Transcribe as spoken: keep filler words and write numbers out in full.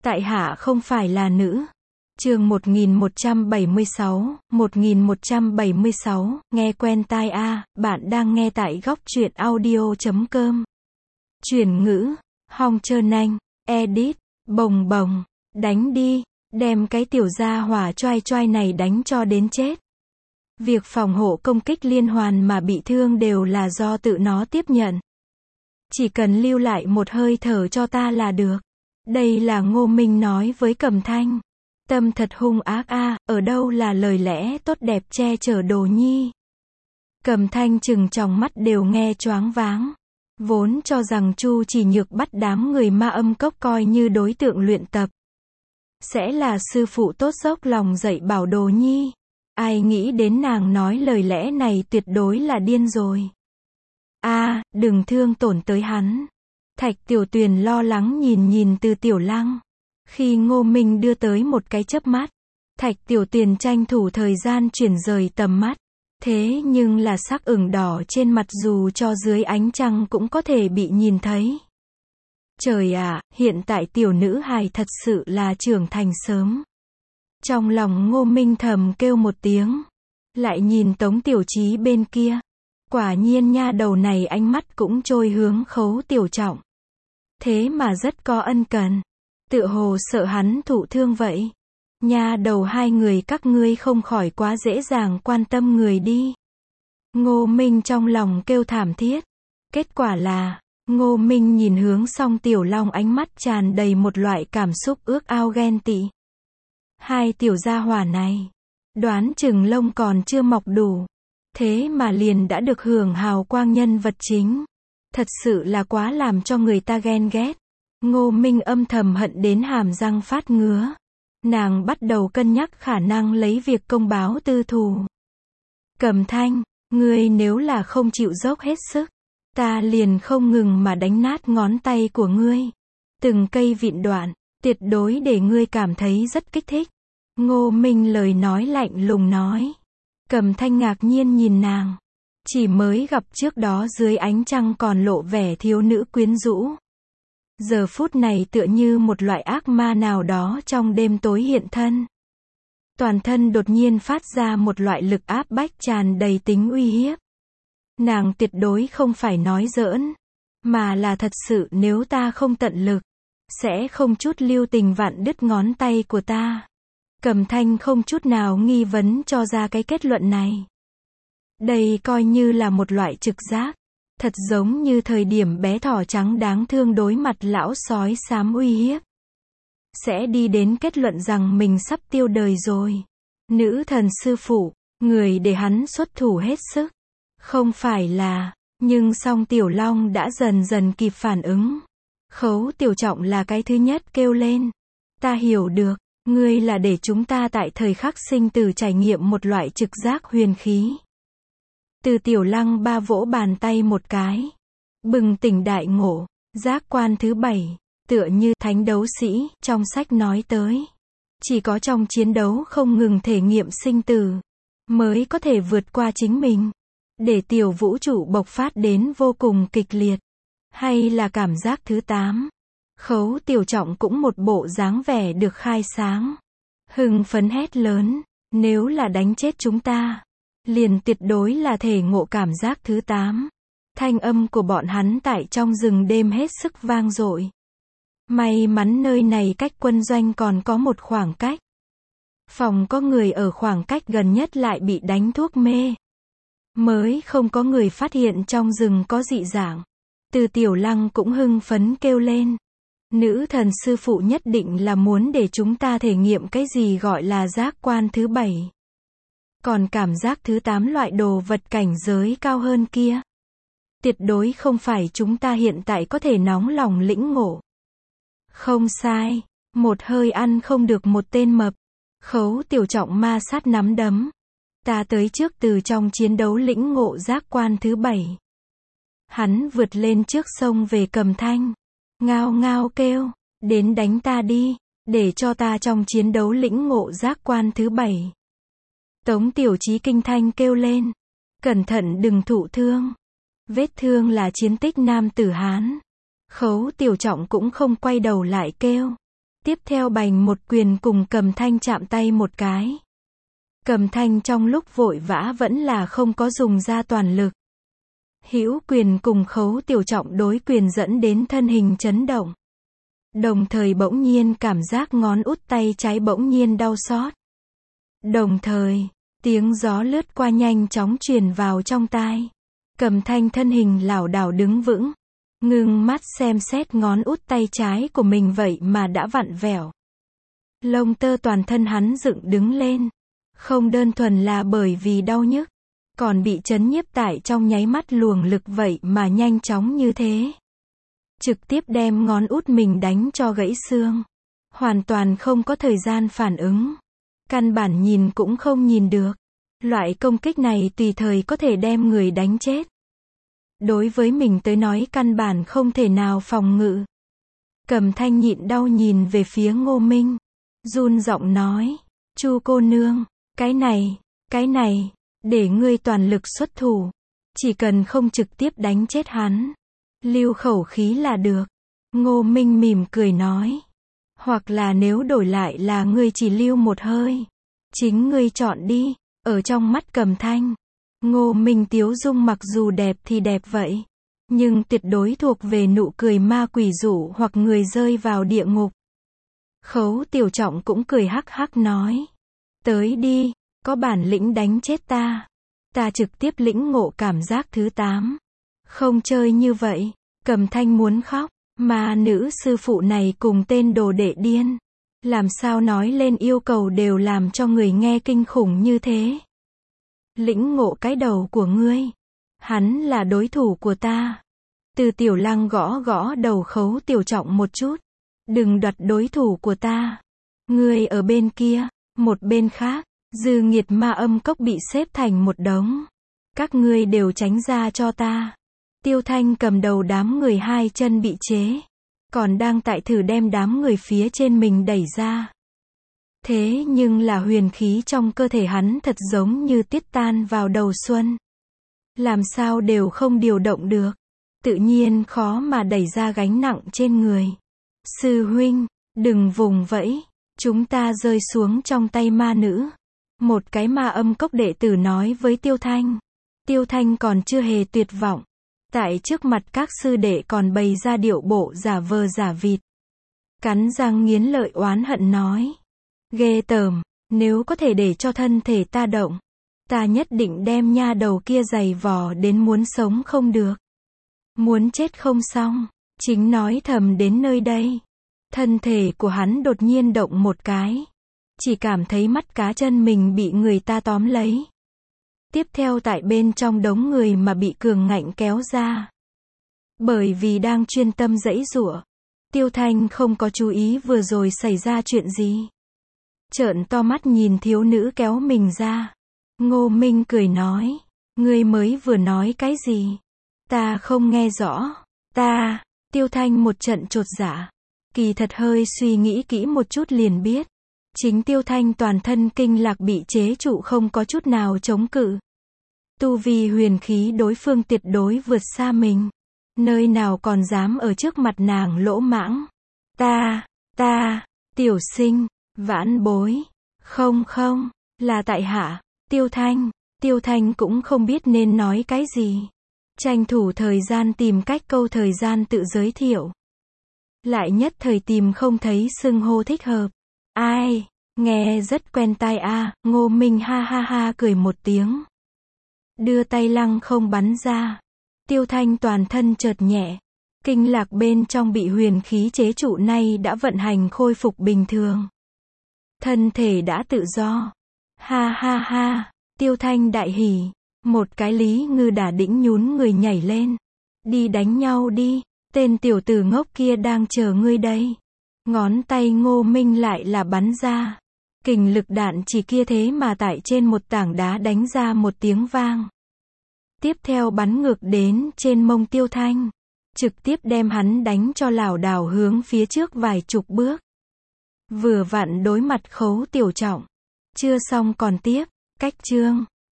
Tại hạ không phải là nữ. Chương một nghìn một trăm bảy mươi sáu, một nghìn một trăm bảy mươi sáu, nghe quen tai a, à, bạn đang nghe tại góc truyện audio chấm com. Chuyển ngữ, Hong Trơ Nanh, edit, bồng bồng, đánh đi, đem cái tiểu gia hỏa choai choai này đánh cho đến chết. Việc phòng hộ công kích liên hoàn mà bị thương đều là do tự nó tiếp nhận. Chỉ cần lưu lại một hơi thở cho ta là được. Đây là Ngô Minh nói với Cẩm Thanh. Tâm thật hung ác a, à, ở đâu là lời lẽ tốt đẹp che chở Đồ Nhi. Cẩm Thanh chừng tròng mắt đều nghe choáng váng. Vốn cho rằng Chu Chỉ Nhược bắt đám người Ma Âm Cốc coi như đối tượng luyện tập. Sẽ là sư phụ tốt dốc lòng dạy bảo Đồ Nhi. Ai nghĩ đến nàng nói lời lẽ này tuyệt đối là điên rồi. A, à, đừng thương tổn tới hắn. Thạch Tiểu Tuyền lo lắng nhìn nhìn Từ Tiểu Lăng. Khi Ngô Minh đưa tới một cái chớp mắt, Thạch Tiểu Tuyền tranh thủ thời gian chuyển rời tầm mắt. Thế nhưng là sắc ửng đỏ trên mặt dù cho dưới ánh trăng cũng có thể bị nhìn thấy. Trời ạ, à, hiện tại tiểu nữ hài thật sự là trưởng thành sớm. Trong lòng Ngô Minh thầm kêu một tiếng. Lại nhìn Tống Tiểu Chí bên kia. Quả nhiên nha đầu này ánh mắt cũng trôi hướng Khấu Tiểu Trọng. Thế mà rất có ân cần. Tựa hồ sợ hắn thụ thương vậy. Nha đầu hai người các ngươi không khỏi quá dễ dàng quan tâm người đi. Ngô Minh trong lòng kêu thảm thiết. Kết quả là, Ngô Minh nhìn hướng Song Tiểu Long ánh mắt tràn đầy một loại cảm xúc ước ao ghen tị. Hai tiểu gia hỏa này, đoán chừng lông còn chưa mọc đủ. Thế mà liền đã được hưởng hào quang nhân vật chính. Thật sự là quá làm cho người ta ghen ghét. Ngô Minh âm thầm hận đến hàm răng phát ngứa. Nàng bắt đầu cân nhắc khả năng lấy việc công báo tư thù. Cẩm Thanh, ngươi nếu là không chịu dốc hết sức, ta liền không ngừng mà đánh nát ngón tay của ngươi. Từng cây vịn đoạn, tuyệt đối để ngươi cảm thấy rất kích thích. Ngô Minh lời nói lạnh lùng nói. Cẩm Thanh ngạc nhiên nhìn nàng. Chỉ mới gặp trước đó dưới ánh trăng còn lộ vẻ thiếu nữ quyến rũ. Giờ phút này tựa như một loại ác ma nào đó trong đêm tối hiện thân. Toàn thân đột nhiên phát ra một loại lực áp bách tràn đầy tính uy hiếp. Nàng tuyệt đối không phải nói giỡn, mà là thật sự nếu ta không tận lực, sẽ không chút lưu tình vặn đứt ngón tay của ta. Cẩm Thanh không chút nào nghi vấn cho ra cái kết luận này. Đây coi như là một loại trực giác. Thật giống như thời điểm bé thỏ trắng đáng thương đối mặt lão sói xám uy hiếp. Sẽ đi đến kết luận rằng mình sắp tiêu đời rồi. Nữ thần sư phụ, người để hắn xuất thủ hết sức. Không phải là, nhưng song Tiểu Long đã dần dần kịp phản ứng. Khấu Tiểu Trọng là cái thứ nhất kêu lên. Ta hiểu được, ngươi là để chúng ta tại thời khắc sinh tử trải nghiệm một loại trực giác huyền khí. Từ Tiểu Lăng ba vỗ bàn tay một cái. Bừng tỉnh đại ngộ, giác quan thứ bảy, tựa như thánh đấu sĩ, trong sách nói tới. Chỉ có trong chiến đấu không ngừng thể nghiệm sinh tử, mới có thể vượt qua chính mình. Để tiểu vũ trụ bộc phát đến vô cùng kịch liệt. Hay là cảm giác thứ tám. Khấu Tiểu Trọng cũng một bộ dáng vẻ được khai sáng. Hưng phấn hét lớn, nếu là đánh chết chúng ta, liền tuyệt đối là thể ngộ cảm giác thứ tám. Thanh âm của bọn hắn tại trong rừng đêm hết sức vang dội. May mắn nơi này cách quân doanh còn có một khoảng cách. Phòng có người ở khoảng cách gần nhất lại bị đánh thuốc mê. Mới không có người phát hiện trong rừng có dị dạng. Từ Tiểu Lăng cũng hưng phấn kêu lên. Nữ thần sư phụ nhất định là muốn để chúng ta thể nghiệm cái gì gọi là giác quan thứ bảy. Còn cảm giác thứ tám loại đồ vật cảnh giới cao hơn kia. Tuyệt đối không phải chúng ta hiện tại có thể nóng lòng lĩnh ngộ. Không sai, một hơi ăn không được một tên mập. Khấu Tiểu Trọng ma sát nắm đấm. Ta tới trước từ trong chiến đấu lĩnh ngộ giác quan thứ bảy. Hắn vượt lên trước sông về Cẩm Thanh. Ngao ngao kêu, đến đánh ta đi, để cho ta trong chiến đấu lĩnh ngộ giác quan thứ bảy. Tống Tiểu Chí kinh thanh kêu lên. Cẩn thận đừng thụ thương. Vết thương là chiến tích nam tử Hán. Khấu Tiểu Trọng cũng không quay đầu lại kêu. Tiếp theo bành một quyền cùng Cầm Thanh chạm tay một cái. Cầm Thanh trong lúc vội vã vẫn là không có dùng ra toàn lực. Hữu quyền cùng Khấu Tiểu Trọng đối quyền dẫn đến thân hình chấn động. Đồng thời bỗng nhiên cảm giác ngón út tay trái bỗng nhiên đau xót. Đồng thời, tiếng gió lướt qua nhanh chóng truyền vào trong tai. Cầm Thanh thân hình lảo đảo đứng vững, ngưng mắt xem xét ngón út tay trái của mình vậy mà đã vặn vẹo. Lông tơ toàn thân hắn dựng đứng lên. Không đơn thuần là bởi vì đau nhức, còn bị chấn nhiếp tại trong nháy mắt luồng lực vậy mà nhanh chóng như thế. Trực tiếp đem ngón út mình đánh cho gãy xương. Hoàn toàn không có thời gian phản ứng. Căn bản nhìn cũng không nhìn được. Loại công kích này tùy thời có thể đem người đánh chết. Đối với mình tới nói căn bản không thể nào phòng ngự. Cầm Thanh nhịn đau nhìn về phía Ngô Minh. Run giọng nói, Chu cô nương, cái này, cái này, để ngươi toàn lực xuất thủ. Chỉ cần không trực tiếp đánh chết hắn. Lưu khẩu khí là được. Ngô Minh mỉm cười nói. Hoặc là nếu đổi lại là ngươi chỉ lưu một hơi. Chính ngươi chọn đi. Ở trong mắt Cầm Thanh, Ngô Minh tiếu dung mặc dù đẹp thì đẹp vậy. Nhưng tuyệt đối thuộc về nụ cười ma quỷ dụ hoặc người rơi vào địa ngục. Khấu Tiểu Trọng cũng cười hắc hắc nói. Tới đi, có bản lĩnh đánh chết ta. Ta trực tiếp lĩnh ngộ cảm giác thứ tám. Không chơi như vậy. Cầm Thanh muốn khóc. Mà nữ sư phụ này cùng tên đồ đệ điên. Làm sao nói lên yêu cầu đều làm cho người nghe kinh khủng như thế. Lĩnh ngộ cái đầu của ngươi. Hắn là đối thủ của ta. Từ Tiểu Lăng gõ gõ đầu Khấu Tiểu Trọng một chút. Đừng đoạt đối thủ của ta. Ngươi ở bên kia. Một bên khác, Dư Nghiệt Ma Âm Cốc bị xếp thành một đống. Các ngươi đều tránh ra cho ta. Tiêu Thanh cầm đầu đám người hai chân bị chế. Còn đang tại thử đem đám người phía trên mình đẩy ra. Thế nhưng là huyền khí trong cơ thể hắn thật giống như tiết tan vào đầu xuân. Làm sao đều không điều động được. Tự nhiên khó mà đẩy ra gánh nặng trên người. Sư huynh, đừng vùng vẫy. Chúng ta rơi xuống trong tay ma nữ. Một cái Ma Âm Cốc đệ tử nói với Tiêu Thanh. Tiêu Thanh còn chưa hề tuyệt vọng. Tại trước mặt các sư đệ còn bày ra điệu bộ giả vờ giả vịt. Cắn răng nghiến lợi oán hận nói. Ghê tởm, nếu có thể để cho thân thể ta động. Ta nhất định đem nha đầu kia giày vò đến muốn sống không được. Muốn chết không xong. Chính nói thầm đến nơi đây. Thân thể của hắn đột nhiên động một cái. Chỉ cảm thấy mắt cá chân mình bị người ta tóm lấy. Tiếp theo tại bên trong đống người mà bị cường ngạnh kéo ra. Bởi vì đang chuyên tâm giãy giụa. Tiêu Thanh không có chú ý vừa rồi xảy ra chuyện gì. Trợn to mắt nhìn thiếu nữ kéo mình ra. Ngô Minh cười nói. Ngươi mới vừa nói cái gì? Ta không nghe rõ. Ta, Tiêu Thanh một trận chột dạ. Kỳ thật hơi suy nghĩ kỹ một chút liền biết. Chính Tiêu Thanh toàn thân kinh lạc bị chế trụ không có chút nào chống cự. Tu vi huyền khí đối phương tuyệt đối vượt xa mình. Nơi nào còn dám ở trước mặt nàng lỗ mãng. Ta, ta, tiểu sinh, vãn bối. Không không, là tại hạ, Tiêu Thanh. Tiêu Thanh cũng không biết nên nói cái gì. Tranh thủ thời gian tìm cách câu thời gian tự giới thiệu. Lại nhất thời tìm không thấy xưng hô thích hợp. Ai, nghe rất quen tai a. À, Ngô Minh ha ha ha cười một tiếng. Đưa tay lăng không bắn ra. Tiêu Thanh toàn thân chợt nhẹ. Kinh lạc bên trong bị huyền khí chế trụ nay đã vận hành khôi phục bình thường. Thân thể đã tự do. Ha ha ha, Tiêu Thanh đại hỉ. Một cái Lý Ngư Đả đĩnh nhún người nhảy lên. Đi đánh nhau đi. Tên tiểu tử ngốc kia đang chờ ngươi đây. Ngón tay Ngô Minh lại là bắn ra. Kình lực đạn chỉ kia thế mà tại trên một tảng đá đánh ra một tiếng vang. Tiếp theo bắn ngược đến trên mông Tiêu Thanh. Trực tiếp đem hắn đánh cho lảo đảo hướng phía trước vài chục bước. Vừa vặn đối mặt Khấu Tiểu Trọng. Chưa xong còn tiếp. Cách chương